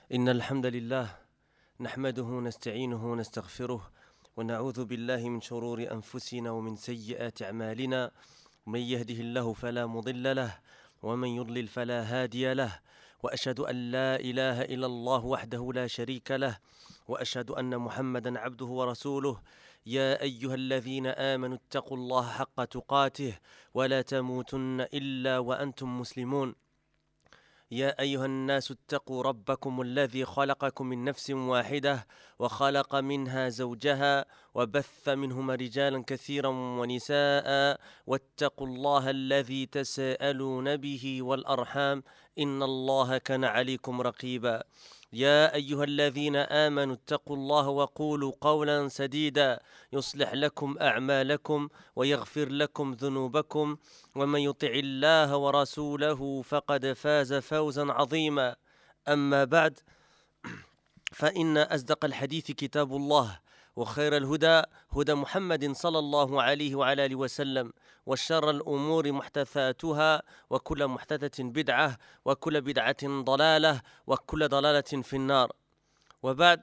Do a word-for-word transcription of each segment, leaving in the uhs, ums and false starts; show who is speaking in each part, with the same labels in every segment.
Speaker 1: إن الحمد لله نحمده ونستعينه ونستغفره ونعوذ بالله من شرور أنفسنا ومن سيئات أعمالنا. من يهده الله فلا مضل له ومن يضلل فلا هادي له، وأشهد أن لا إله إلا الله وحده لا شريك له، وأشهد أن محمدا عبده ورسوله. يا أيها الذين آمنوا اتقوا الله حق تقاته ولا تموتن إلا وأنتم مسلمون. يا أيها الناس اتقوا ربكم الذي خلقكم من نفس واحدة وخلق منها زوجها وبث منهما رجالا كثيرا ونساء، واتقوا الله الذي تساءلون به والأرحام إن الله كان عليكم رقيبا. يا أيها الذين آمنوا اتقوا الله وقولوا قولا سديدا يصلح لكم أعمالكم ويغفر لكم ذنوبكم، ومن يطع الله ورسوله فقد فاز فوزا عظيما. أما بعد، فإن أصدق الحديث كتاب الله، وخير الهدى هدى محمد صلى الله عليه وعلى آله وسلم، وشر الأمور محدثاتها، وكل محدثة بدعة، وكل بدعة ضلالة، وكل ضلالة في النار. وبعد،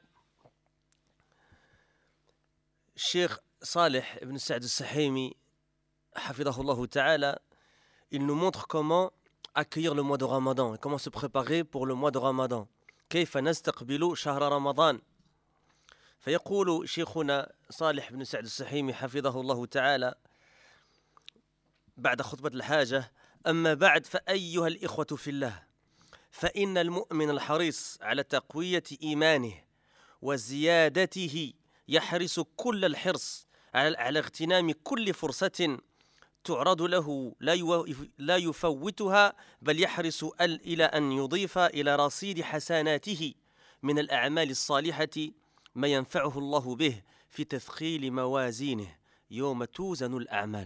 Speaker 1: الشيخ صالح ibn Saad al-Sahimi hafidahullah ta'ala, il nous montre comment accueillir le mois de Ramadan et comment se préparer pour le mois de Ramadan. كيف نستقبل شهر رمضان. فيقول شيخنا صالح بن سعد السحيمي حفظه الله تعالى بعد خطبة الحاجة: أما بعد، فأيها الإخوة في الله، فإن المؤمن الحريص على تقوية إيمانه وزيادته يحرص كل الحرص على اغتنام كل فرصة تعرض له لا يفوتها، بل يحرص إلى أن يضيف إلى رصيد حسناته من الأعمال الصالحة ما ينفعه الله به في تثقيل موازينه يوم توزن الأعمال.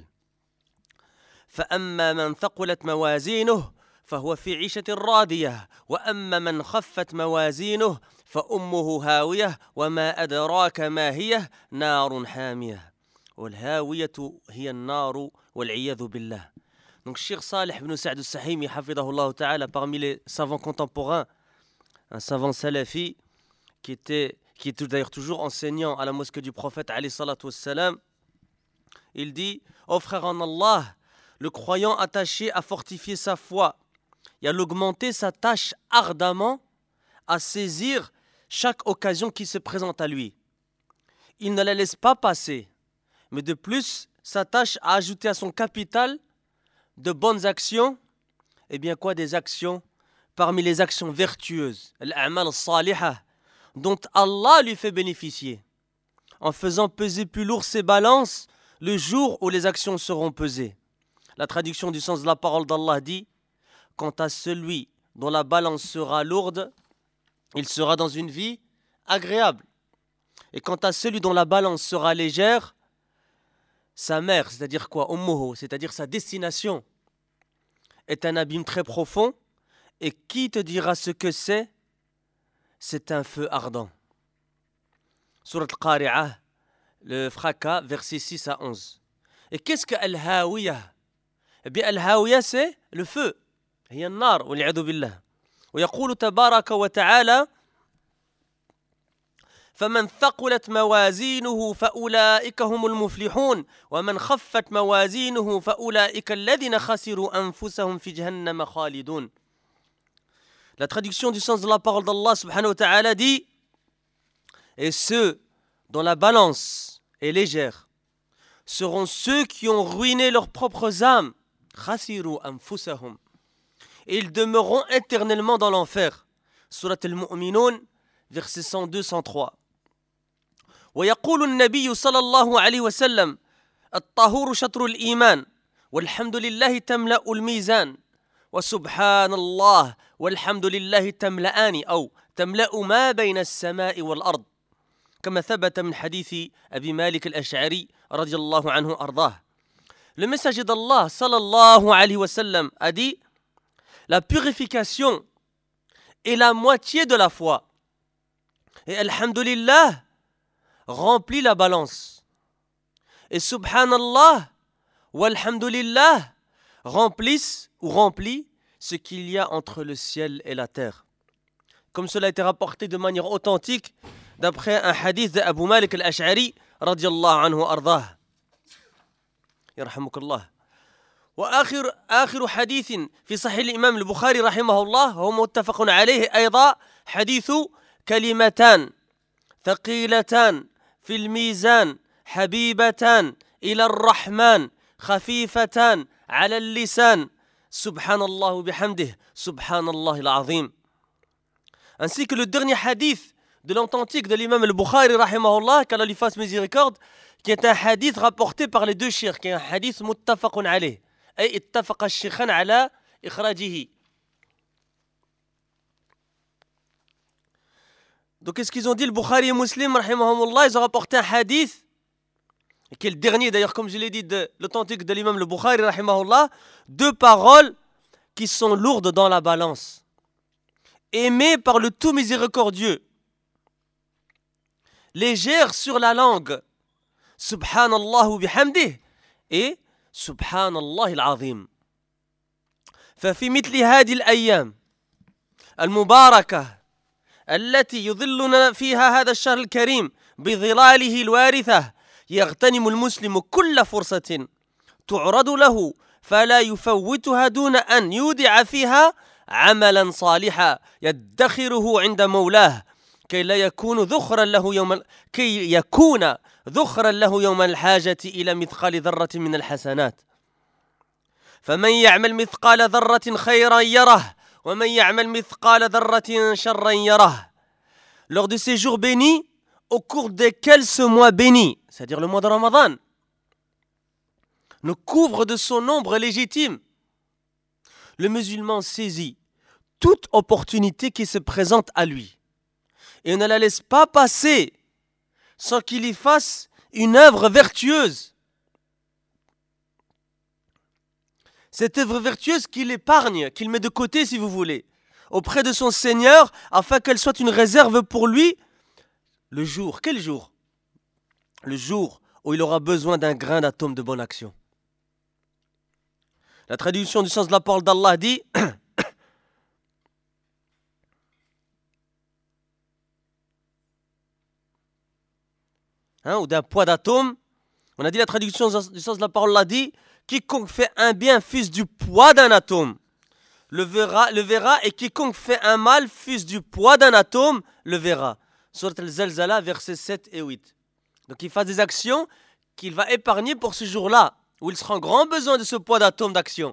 Speaker 1: فأما من ثقلت موازينه فهو في عيشة راضية، وأما من خفت موازينه فأمه هاوية وما أدراك ما هي، نار حامية. والهاوية هي النار والعياذ بالله. Donc Cheikh Salih ibn Saad al-Sahimi hafidahullah ta'ala, parmi les savants contemporains, un savant salafi qui était qui est d'ailleurs toujours enseignant à la mosquée du prophète alayhi salatu wassalam, il dit: ô frère en Allah, le croyant attaché à fortifier sa foi et à l'augmenter s'attache ardemment à saisir chaque occasion qui se présente à lui. Il ne la laisse pas passer, mais de plus s'attache à ajouter à son capital de bonnes actions. Et bien quoi? Des actions parmi les actions vertueuses, al-a'mal al-salihah, dont Allah lui fait bénéficier, en faisant peser plus lourd ses balances le jour où les actions seront pesées. La traduction du sens de la parole d'Allah dit: quant à celui dont la balance sera lourde, il sera dans une vie agréable. Et quant à celui dont la balance sera légère, sa mère, c'est-à-dire quoi? Ummuhu, c'est-à-dire sa destination, est un abîme très profond. Et qui te dira ce que c'est? C'est un feu ardent. Surat al-Qari'ah, le fracas, versets six à onze. Et qu'est-ce que al-Hawiyah? Eh bien, al-Hawiyah, c'est le feu. هي النار والعياذ بالله. ويقول تبارك وتعالى: فمن ثقلت موازينه فأولئك هم المفلحون ومن خفت موازينه فأولئك الذين خسروا أنفسهم في جهنم خالدون. La traduction du sens de la parole d'Allah subhanahu wa ta'ala dit: et ceux dont la balance est légère seront ceux qui ont ruiné leurs propres âmes. خسروا أنفسهم. Et ils demeureront éternellement dans l'enfer. Surat al-Mu'minun, versets cent deux à cent trois. ويقول النبي صلى الله عليه وسلم: الطهور شطر الإيمان والحمد لله تملأ الميزان وسبحان الله والحمد لله تملأان أو تملأ ما بين السماء والأرض، كما ثبت من حديث أبي مالك الأشعري رضي الله عنه أرضاه. Le messager d'Allah sallallahu alayhi wa sallam a dit: la purification est la moitié de la foi. Et alhamdulillah remplit la balance. Et subhanallah walhamdulillah remplissent ou remplit ce qu'il y a entre le ciel et la terre. comme cela a été rapporté de manière authentique d'après un hadith d'Abu Malik al-Ash'ari radiyallahu anhu ardah. Yarhamukallah. وآخر آخر حديث في صحيح الإمام البخاري رحمه الله هو متفق عليه أيضا حديث كلمتان ثقيلتان في الميزان حبيبتان إلى الرحمن خفيفتان على اللسان سبحان الله وبحمده سبحان الله العظيم. Ainsi que le dernier hadith de l'authentique de l'imam al-Bukhari rahimahullah, qu'Allah lui fasse miséricorde, qui est un hadith rapporté par les deux sheikhs, qui est un hadith muttafaqun alayh. أي اتفق الشيخان على إخراجه. Donc qu'est-ce qu'ils ont dit, le Bukhari et Muslim rahimahumullah, ils ont rapporté un hadith qui est le dernier d'ailleurs, comme je l'ai dit, de l'authentique de l'imam le Bukhari rahimahullah, deux paroles qui sont lourdes dans la balance, aimées par le tout miséricordieux, légères sur la langue, subhanallah wa bihamdih et سبحان الله العظيم. ففي مثل هذه الأيام المباركة التي يظلنا فيها هذا الشهر الكريم بظلاله الوارثة يغتنم المسلم كل فرصة تعرض له فلا يفوتها دون أن يودع فيها عملا صالحا يدخره عند مولاه كي لا يكون ذخرا له يوم كي يكون ذخرا له يوم الحاجة إلى مثقال ذرة من الحسنات. فمن يعمل مثقال ذرة خيرا يره ومن يعمل مثقال ذرة شرا يره. Lors de ces jours bénis, au cours desquels ce mois béni, c'est-à-dire le mois de Ramadan, nous couvre de son ombre légitime, le musulman saisit toute opportunité qui se présente à lui et ne la laisse pas passer sans qu'il y fasse une œuvre vertueuse. Cette œuvre vertueuse qu'il épargne, qu'il met de côté si vous voulez, auprès de son Seigneur, afin qu'elle soit une réserve pour lui, le jour, quel jour? Le jour où il aura besoin d'un grain d'atome de bonne action. La traduction du sens de la parole d'Allah dit Hein, ou d'un poids d'atome. On a dit la traduction du sens de la parole l'a dit, quiconque fait un bien fût du poids d'un atome le verra, le verra, et quiconque fait un mal fût du poids d'un atome le verra. Surat al-Zalzala, versets sept et huit. Donc il fasse des actions qu'il va épargner pour ce jour-là, où il sera en grand besoin de ce poids d'atome d'action.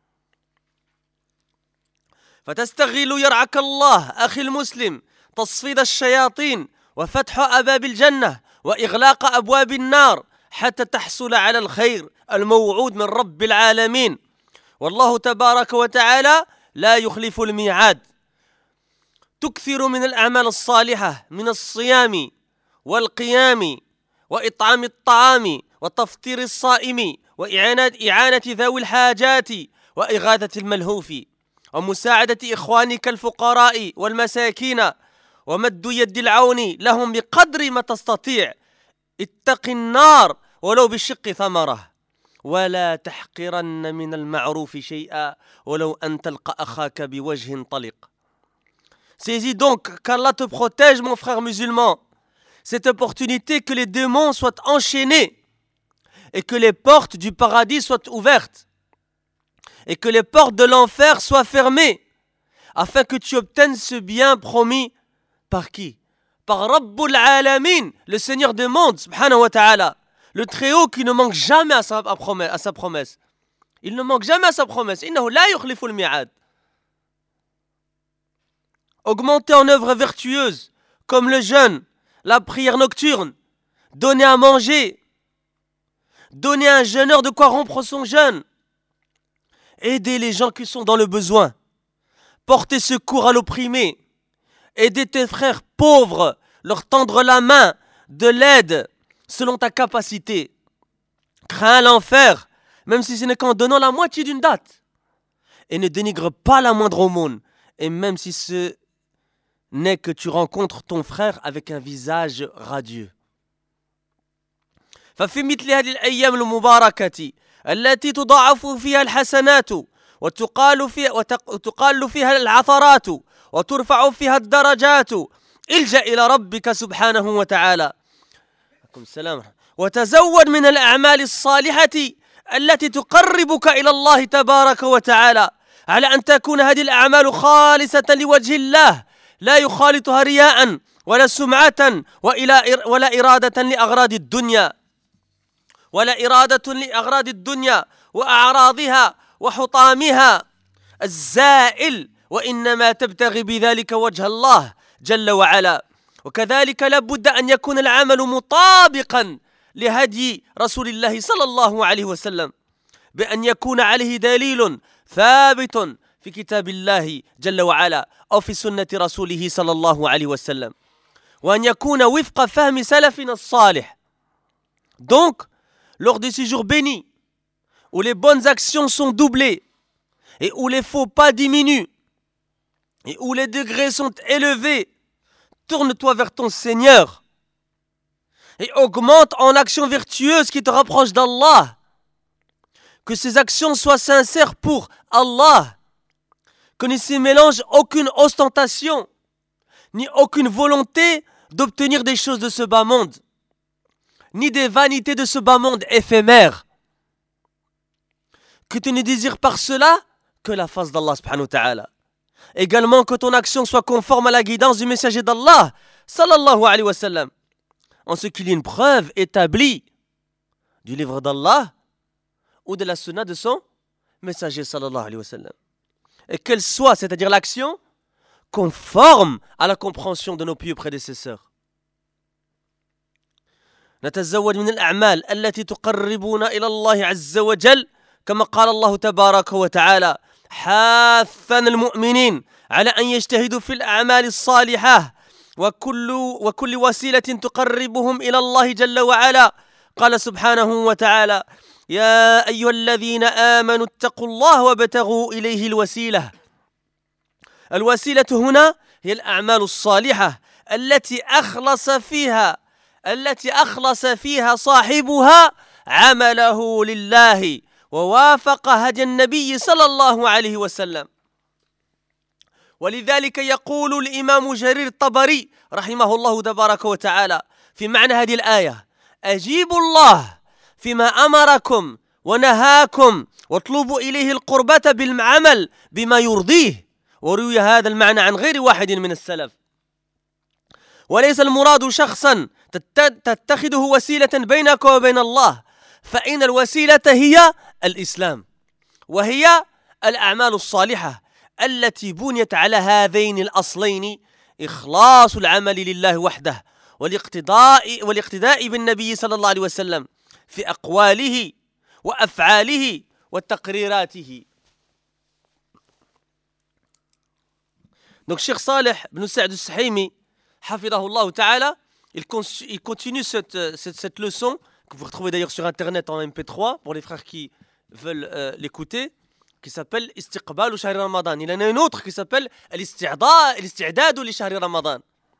Speaker 1: فتستغل يرعك الله أخي المسلم تصفيد الشياطين وفتح أبواب الجنة وإغلاق أبواب النار حتى تحصل على الخير الموعود من رب العالمين والله تبارك وتعالى لا يخلف الميعاد. تكثر من الأعمال الصالحة من الصيام والقيام وإطعام الطعام وتفطير الصائم وإعانة إعانة ذوي الحاجات وإغاثة الملهوف ومساعدة إخوانك الفقراء والمساكين ومد يد العون لهم بقدر ما تستطيع. اتق النار ولو بشق ثمرة ولا تحقرن من المعروف شيئا ولو أن تلقى أخاك بوجه طلق. Saisis donc qu'Allah te protège, mon frère musulman, cette opportunité que les démons soient enchaînés et que les portes du paradis soient ouvertes et que les portes de l'enfer soient fermées afin que tu obtiennes ce bien promis par qui? Par Rabbul Alamin, le Seigneur des mondes, subhanahu wa ta'ala, le Très-Haut qui ne manque jamais à sa, à promesse, à sa promesse. Il ne manque jamais à sa promesse. Innahu la yukhlifu al-mi'ad. Augmenter en œuvres vertueuses, comme le jeûne, la prière nocturne, donner à manger, donner à un jeûneur de quoi rompre son jeûne, aider les gens qui sont dans le besoin, porter secours à l'opprimé, aider tes frères pauvres, leur tendre la main, de l'aide selon ta capacité. Crains l'enfer, même si ce n'est qu'en donnant la moitié d'une date. Et ne dénigre pas la moindre aumône, et même si ce n'est que tu rencontres ton frère avec un visage radieux. ففي مثل هذه الأيام المباركة التي تضاعف فيها الحسنات وتقال فيها وتقال فيها العثرات وترفع فيها الدرجات الجأ إلى ربك سبحانه وتعالى. السلام. وتزود من الأعمال الصالحة التي تقربك إلى الله تبارك وتعالى، على أن تكون هذه الأعمال خالصة لوجه الله، لا يخالطها رياء ولا سمعة ولا إرادة لأغراض الدنيا ولا إرادة لأغراض الدنيا وأعراضها وحطامها الزائل، وإنما تبتغي بذلك وجه الله جل وعلا. وكذلك لابد أن يكون العمل مطابقا لهدي رسول الله صلى الله عليه وسلم، بأن يكون عليه دليل ثابت في كتاب الله جل وعلا أو في سنة رسوله صلى الله عليه وسلم، وأن يكون وفق فهم سلفنا الصالح. Donc, lors de ces jours bénis, où les bonnes actions sont doublées, et où les faux pas diminuent, et où les degrés sont élevés, tourne-toi vers ton Seigneur et augmente en actions vertueuses qui te rapprochent d'Allah. Que ces actions soient sincères pour Allah, que ne s'y mélange aucune ostentation, ni aucune volonté d'obtenir des choses de ce bas monde, ni des vanités de ce bas monde éphémère. Que tu ne désires par cela que la face d'Allah subhanahu wa ta'ala. Également que ton action soit conforme à la guidance du messager d'Allah sallallahu alayhi wa sallam, en ce qu'il y ait une preuve établie du livre d'Allah ou de la sunna de son messager sallallahu alayhi wa sallam. Et qu'elle soit, c'est-à-dire l'action, conforme à la compréhension de nos pieux prédécesseurs. نتزود من الأعمال التي تقربنا إلى الله عز وجل كما قال الله تبارك وتعالى حاثا المؤمنين على أن يجتهدوا في الأعمال الصالحة وكل, وكل وسيلة تقربهم إلى الله جل وعلا. قال سبحانه وتعالى يا أيها الذين آمنوا اتقوا الله وابتغوا إليه الوسيلة. الوسيلة هنا هي الأعمال الصالحة التي أخلص فيها التي أخلص فيها صاحبها عمله لله ووافق هدي النبي صلى الله عليه وسلم. ولذلك يقول الإمام جرير الطبري رحمه الله تبارك وتعالى في معنى هذه الآية أجيبوا الله فيما أمركم ونهاكم واطلبوا إليه القربة بالعمل بما يرضيه. وروي هذا المعنى عن غير واحد من السلف. وليس المراد شخصا تتخذه وسيلة بينك وبين الله، فإن الوسيلة هي الإسلام، وهي الأعمال الصالحة التي بنيت على هذين الأصلين إخلاص العمل لله وحده والاقتداء والاقتداء بالنبي صلى الله عليه وسلم في أقواله وأفعاله وتقريراته. Donc Cheikh Saleh ibn Sa'd al-Suhaimi Hafidahullah Ta'ala, il, il continue cette, cette, cette leçon que vous retrouvez d'ailleurs sur internet en M P trois pour les frères qui veulent euh, l'écouter, qui s'appelle Istiqbal ou Shahri Ramadan. Il y en a une autre qui s'appelle Al-Isti'dad li Shahri Ramadan.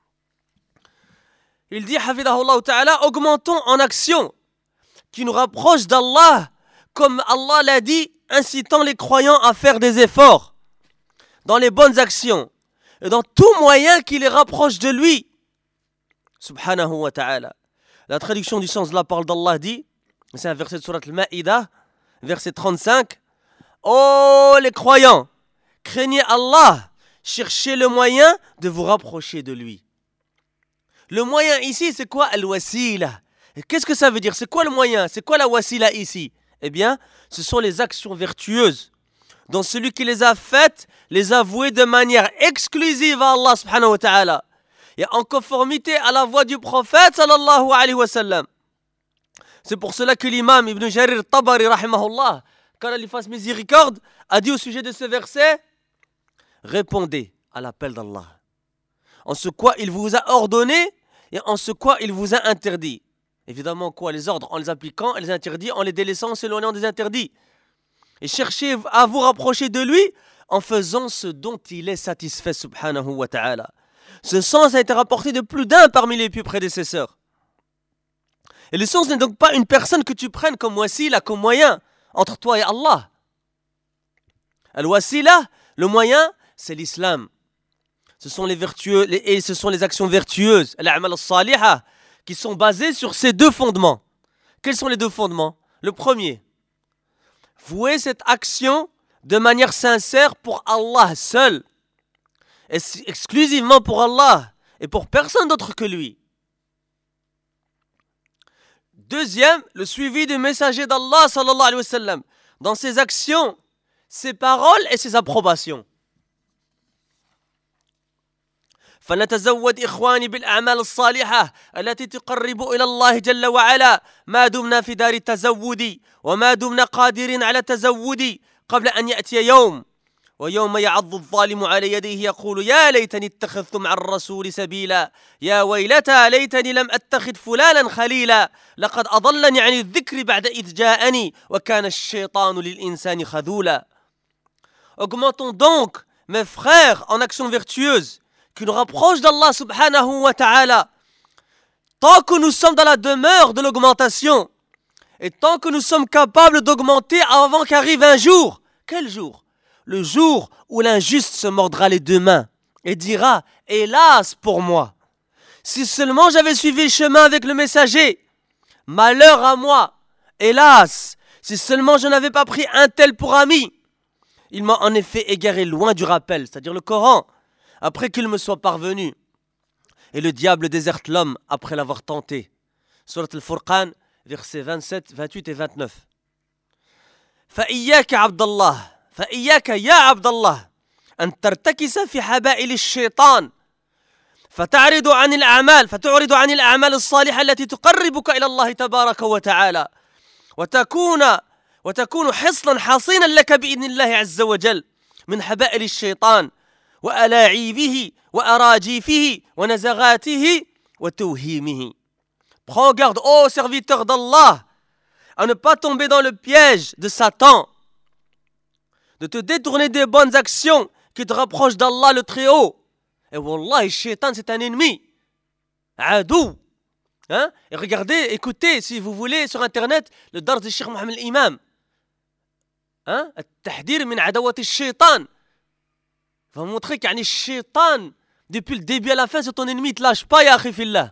Speaker 1: Il dit Hafidahullah Ta'ala, augmentons en action qui nous rapproche d'Allah, comme Allah l'a dit, incitant les croyants à faire des efforts dans les bonnes actions et dans tout moyen qui les rapproche de lui, subhanahu wa ta'ala. La traduction du sens de la parole d'Allah dit, c'est un verset de Surat Al-Ma'idah, verset trente-cinq, ô les croyants, craignez Allah, cherchez le moyen de vous rapprocher de lui. Le moyen ici, c'est quoi? Al-wasila. Qu'est-ce que ça veut dire? C'est quoi le moyen? C'est quoi la wasila ici? Eh bien, ce sont les actions vertueuses dont celui qui les a faites les a vouées de manière exclusive à Allah subhanahu wa ta'ala et en conformité à la voie du prophète sallallahu alayhi wa sallam. C'est pour cela que l'imam Ibn Jarir al-Tabari rahimahullah, qu'Allah lui fasse miséricorde, a dit au sujet de ce verset: répondez à l'appel d'Allah en ce quoi il vous a ordonné et en ce quoi il vous a interdit. Évidemment, quoi? Les ordres en les appliquant, et les interdits en les délaissant, en s'éloignant des interdits. Et cherchez à vous rapprocher de lui en faisant ce dont il est satisfait, subhanahu wa ta'ala. Ce sens a été rapporté de plus d'un parmi les plus prédécesseurs. Et le sens n'est donc pas une personne que tu prennes comme wasila, comme moyen entre toi et Allah. Al-wasila, le moyen, c'est l'islam. ce sont les vertueux les, et ce sont les actions vertueuses, al-a'mal as-salihah, qui sont basées sur ces deux fondements. Quels sont les deux fondements? Le premier, vouer cette action de manière sincère pour Allah seul, et exclusivement pour Allah et pour personne d'autre que lui. Deuxième, le suivi du messager d'Allah sallallahu alayhi wa sallam dans ses actions, ses paroles et ses approbations. فنتزود إخواني بالأعمال الصالحة التي تقرب إلى الله جل وعلا ما دمنا في دار التزود وما دمنا قادرين على التزود قبل أن يأتي يوم ويوم يعض الظالم على يديه يقول يا ليتني اتخذت مع الرسول سبيلا يا ويلتى ليتني لم أتخذ فلانا خليلا لقد أضلني عن الذكر بعد إذ جاءني وكان الشيطان للإنسان خذولا. Augmentons donc, mes frères, en actions vertueuses qui nous rapprochent d'Allah subhanahu wa ta'ala. Tant que nous sommes dans la demeure de l'augmentation et tant que nous sommes capables d'augmenter avant qu'arrive un jour. Quel jour? Le jour où l'injuste se mordra les deux mains et dira « Hélas pour moi, si seulement j'avais suivi le chemin avec le messager, malheur à moi, hélas, si seulement je n'avais pas pris un tel pour ami. » Il m'a en effet égaré loin du rappel, c'est-à-dire le Coran, après qu'il me soit parvenu. Et le diable déserte l'homme après l'avoir tenté. Surat al-Furqan, versets vingt-sept, vingt-huit et vingt-neuf. فإياك عبد الله فإياك يا عبد الله أن ترتكس في حبائل الشيطان فتعرض عن الأعمال فتعرض عن الأعمال الصالحة التي تقربك إلى الله تبارك وتعالى وتكون وتكون حصنا حصينا لك بإذن الله عز وجل من حبائل الشيطان وألاعيبه وأراجيفه ونزغاته وتوهيمه. Prends garde, ô serviteur d'Allah, à ne pas tomber dans le piège de Satan, de te détourner des bonnes actions qui te rapprochent d'Allah le Très-Haut. Et Wallah, le shaitan, c'est un ennemi. Adou. Hein? Et regardez, écoutez, si vous voulez, sur Internet, le dars de Cheikh Mohamed l'Imam. Hein? التحذير من عداوة الشيطان. Va montrer que le shaitan, depuis le début à la fin, c'est ton ennemi, ne te lâche pas, ya akhi fillah.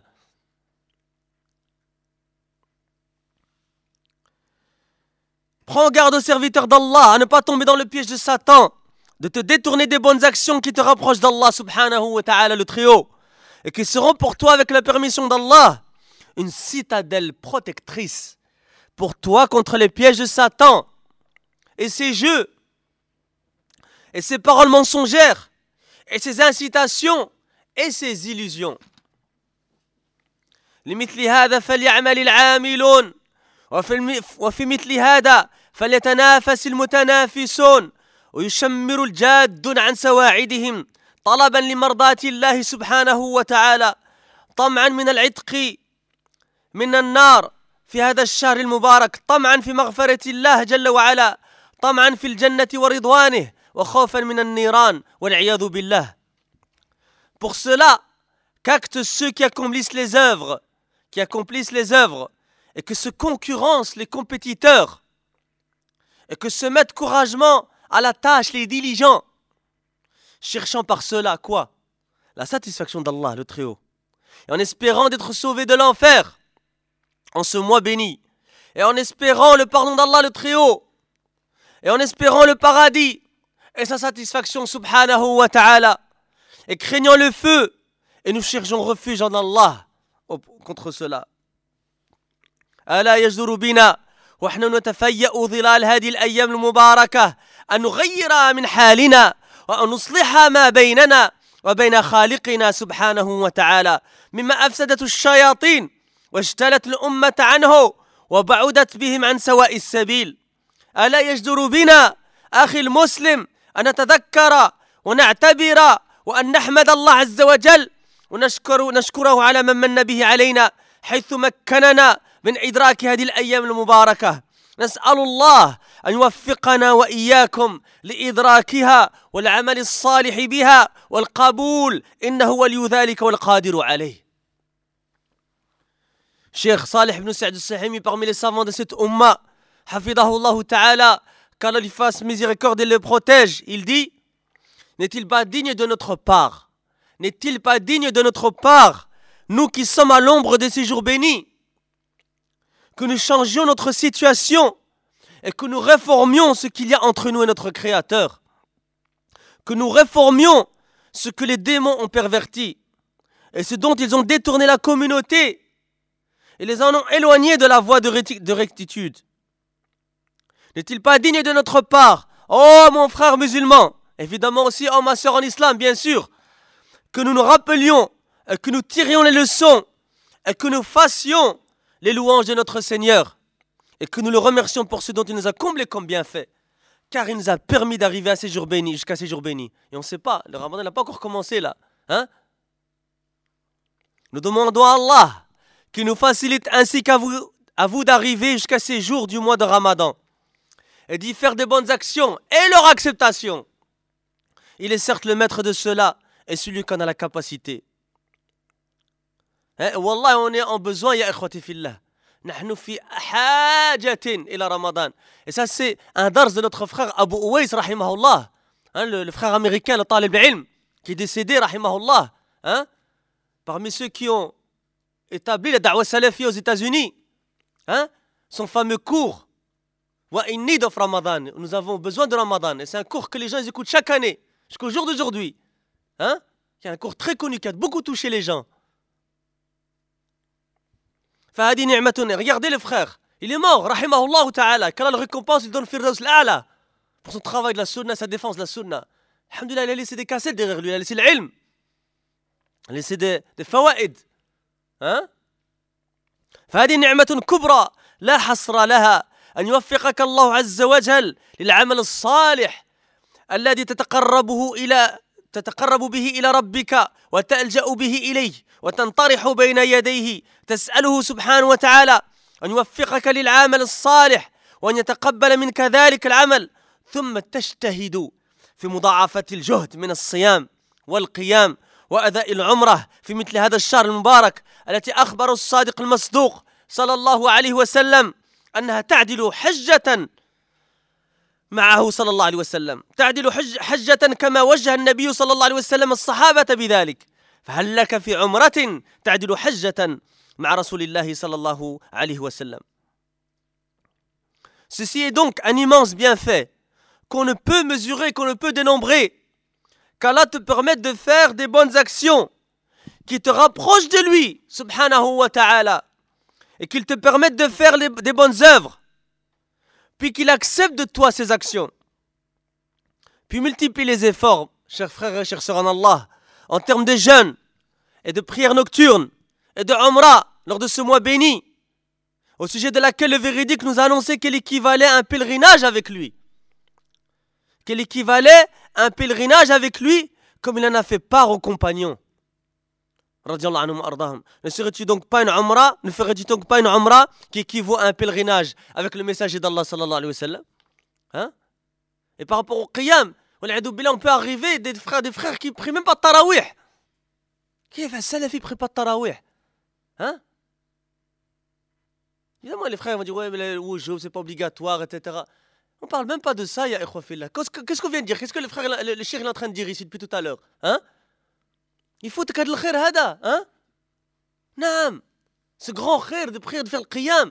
Speaker 1: Prends garde aux serviteurs d'Allah à ne pas tomber dans le piège de Satan, de te détourner des bonnes actions qui te rapprochent d'Allah subhanahu wa ta'ala le Très-Haut et qui seront pour toi, avec la permission d'Allah, une citadelle protectrice pour toi contre les pièges de Satan et ses jeux et ses paroles mensongères et ses incitations et ses illusions. لمثل هذا فليعمل العاملون وفي, وفي مثل هذا فليتنافس المتنافسون ويشمر الجادون عن سواعدهم طلبا لمرضاة الله سبحانه وتعالى طمعا من العتق من النار في هذا الشهر المبارك طمعا في مغفرة الله جل وعلا طمعا في الجنة ورضوانه وخوفا من النيران والعياذ بالله. Pour cela, qu'actent ceux qui accomplissent les œuvres, qui accomplissent les œuvres et que se concurrencent les compétiteurs et que se mettent courageusement à la tâche les diligents, cherchant par cela quoi? La satisfaction d'Allah le Très-Haut et en espérant d'être sauvés de l'enfer en ce mois béni et en espérant le pardon d'Allah le Très-Haut et en espérant le paradis et sa satisfaction subhanahu wa ta'ala et craignant le feu et nous cherchons refuge en Allah contre cela. ألا يجدر بنا ونحن نتفيأ ظلال هذه الأيام المباركة أن نغير من حالنا وأن نصلح ما بيننا وبين خالقنا سبحانه وتعالى مما أفسدت الشياطين واجتلت الأمة عنه وبعدت بهم عن سواء السبيل. ألا يجدر بنا أخي المسلم أن نتذكر ونعتبر وأن نحمد الله عز وجل ونشكر نشكره على من من به علينا حيث مكننا من إدراك هذه الأيام المباركة. نسأل الله أن يوفقنا وإياكم لإدراكها والعمل الصالح بها والقبول إنه ولي ذلك والقادر عليه. Cheikh Salih ibn Sa'd al-Sahimi, parmi les savants de cette umma, hafidahullah ta'ala, qu'Allah lui fasse miséricorde et le protège, il dit: n'est-il pas digne de notre part n'est-il pas digne de notre part, nous qui sommes à l'ombre de ces jours bénis, que nous changions notre situation et que nous réformions ce qu'il y a entre nous et notre Créateur, que nous réformions ce que les démons ont perverti et ce dont ils ont détourné la communauté et les en ont éloignés de la voie de, réti- de rectitude. N'est-il pas digne de notre part, oh mon frère musulman, évidemment aussi oh ma sœur en islam, bien sûr, que nous nous rappelions et que nous tirions les leçons et que nous fassions les louanges de notre Seigneur et que nous le remercions pour ce dont il nous a comblés comme bienfait, car il nous a permis d'arriver à ces jours bénis, jusqu'à ces jours bénis. Et on ne sait pas, le Ramadan n'a pas encore commencé là. Hein? Nous demandons à Allah qu'il nous facilite ainsi qu'à vous, à vous d'arriver jusqu'à ces jours du mois de Ramadan et d'y faire de bonnes actions et leur acceptation. Il est certes le maître de cela et celui qui en a la capacité. Hein? Wallah, on est en besoin, ya ikhwati fillah. نحن في حاجة إلى رمضان. Et ça c'est un dars de notre frère Abu Uwais rahimahullah, hein, le, le frère américain, le talib al-ilm, qui est décédé rahimahullah, hein, parmi ceux qui ont établi la da'wa salafi aux États-Unis, hein, son fameux cours Wa in need of Ramadan. Nous avons besoin de Ramadan. Et c'est un cours que les gens ils écoutent chaque année, jusqu'au jour d'aujourd'hui. Hein, qui est un cours très connu, qui a beaucoup touché les gens. Fahadi ni'matun. Regardez le frère. Il est mort, rahimahullah ta'ala. Quelle la récompense il donne Firdaus al-A'la pour son travail de la sunna, sa défense de la sunna. Alhamdulillah, il a laissé des cassettes derrière lui, il a laissé l'ilm. Il a laissé des, des fawaïd. Hein? فهذه نعمة كبرى لا حصر لها أن يوفقك الله عز وجل للعمل الصالح الذي تتقربه إلى تتقرب به إلى ربك وتلجأ به إليه وتنطرح بين يديه تسأله سبحانه وتعالى أن يوفقك للعمل الصالح وأن يتقبل منك ذلك العمل ثم تجتهد في مضاعفة الجهد من الصيام والقيام وأداء العمرة في مثل هذا الشهر المبارك التي أخبر الصادق المصدوق صلى الله عليه وسلم أنها تعدل حجة معه صلى الله عليه وسلم تعدل حج حجة كما وجه النبي صلى الله عليه وسلم الصحابة بذلك فهل لك في عمرة تعدل حجة مع رسول الله صلى الله عليه وسلم. Ceci est donc un immense bienfait qu'on ne peut mesurer, qu'on ne peut dénombrer, qu'Allah te permette de faire des bonnes actions qui te rapprochent de lui, subhanahu wa ta'ala, et qu'il te permette de faire les, des bonnes œuvres, puis qu'il accepte de toi ces actions, puis multiplie les efforts, chers frères et chers sœurs en Allah, en termes de jeûne et de prières nocturnes et de umrah lors de ce mois béni, au sujet de laquelle le véridique nous a annoncé qu'elle équivalait à un pèlerinage avec lui. Qu'elle équivalait à un pèlerinage avec lui, comme il en a fait part aux compagnons. Ne serais-tu donc pas une umrah, ne ferais-tu donc pas une umrah qui équivaut à un pèlerinage avec le messager d'Allah sallallahu alayhi wa sallam? Hein? Et par rapport au qiyam, on peut arriver des frères, des frères qui ne prient même pas de tarawih. Qui fait ça, il ne prie pas de tarawih? Hein? Évidemment, les frères vont dire, ouais, mais le wujub, c'est pas obligatoire, et cetera. On ne parle même pas de ça, ya ikhwa fillah. Qu'est-ce qu'on vient de dire? Qu'est-ce que le frère, le, le cheikh est en train de dire ici depuis tout à l'heure? Hein? Il faut que le khair hada, hein? Naam. Ce grand khair de prière, de faire le qiyam.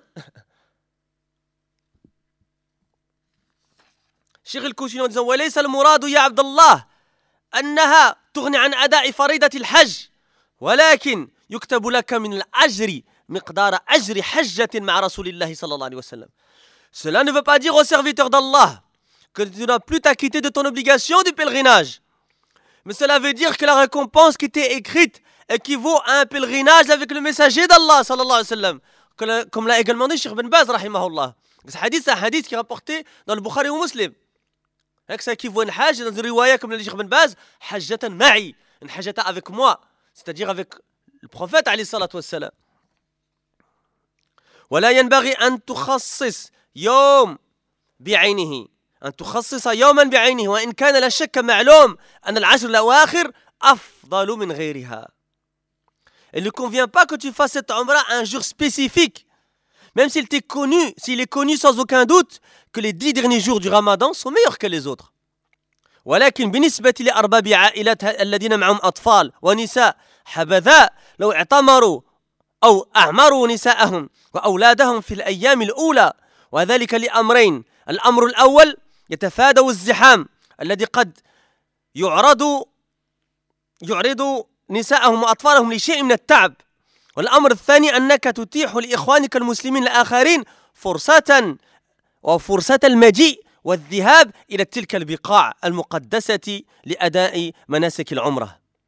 Speaker 1: Cheikh al-Kouchini en disant, وليس المراد يا عبد الله أنها تغني عن أداء فريضة الحج ولكن يكتب لك من الأجر مقدار أجر حجة مع رسول الله صلى الله عليه وسلم. Cela ne veut pas dire au serviteur d'Allah que tu n'as plus t'acquitter de ton obligation du pèlerinage. Mais cela veut dire que la récompense qui t'est écrite équivaut à un pèlerinage avec le messager d'Allah sallallahu alayhi wa sallam. Comme l'a également dit Cheikh Ben Baz rahimahullah. Ce hadith, c'est un hadith qui est rapporté dans le Bukhari ou Muslim. Ça équivaut à une hajj dans une riwaya comme l'a dit Cheikh Ben Baz, hajjatan ma'i, une hajjata avec moi, c'est-à-dire avec le prophète alayhi salatu wassalam. ولا ينبغي أن تخصص يوم بعينه أن تخصص يوما بعينه وإن كان لا شك معلوم أن العشر الأواخر أفضل من غيرها. Il ne convient pas que tu fasses cette umrah un jour spécifique, même s'il t'est connu, s'il est connu sans aucun doute que les dix derniers jours du Ramadan sont meilleurs que les autres. ولكن بالنسبة لأرباب عائلات الذين معهم أطفال ونساء، حبذا لو اعتمروا أو أعمروا نساءهم وأولادهم في الأيام الأولى، وذلك لأمرين: الأمر الأول يتفادوا الزحام الذي قد يعرض يعرض نساءهم وأطفالهم لشيء من التعب، والأمر الثاني أنك تتيح لإخوانك المسلمين الآخرين فرصة وفرصة المجيء والذهاب إلى تلك البقاع المقدسة لأداء مناسك العمرة.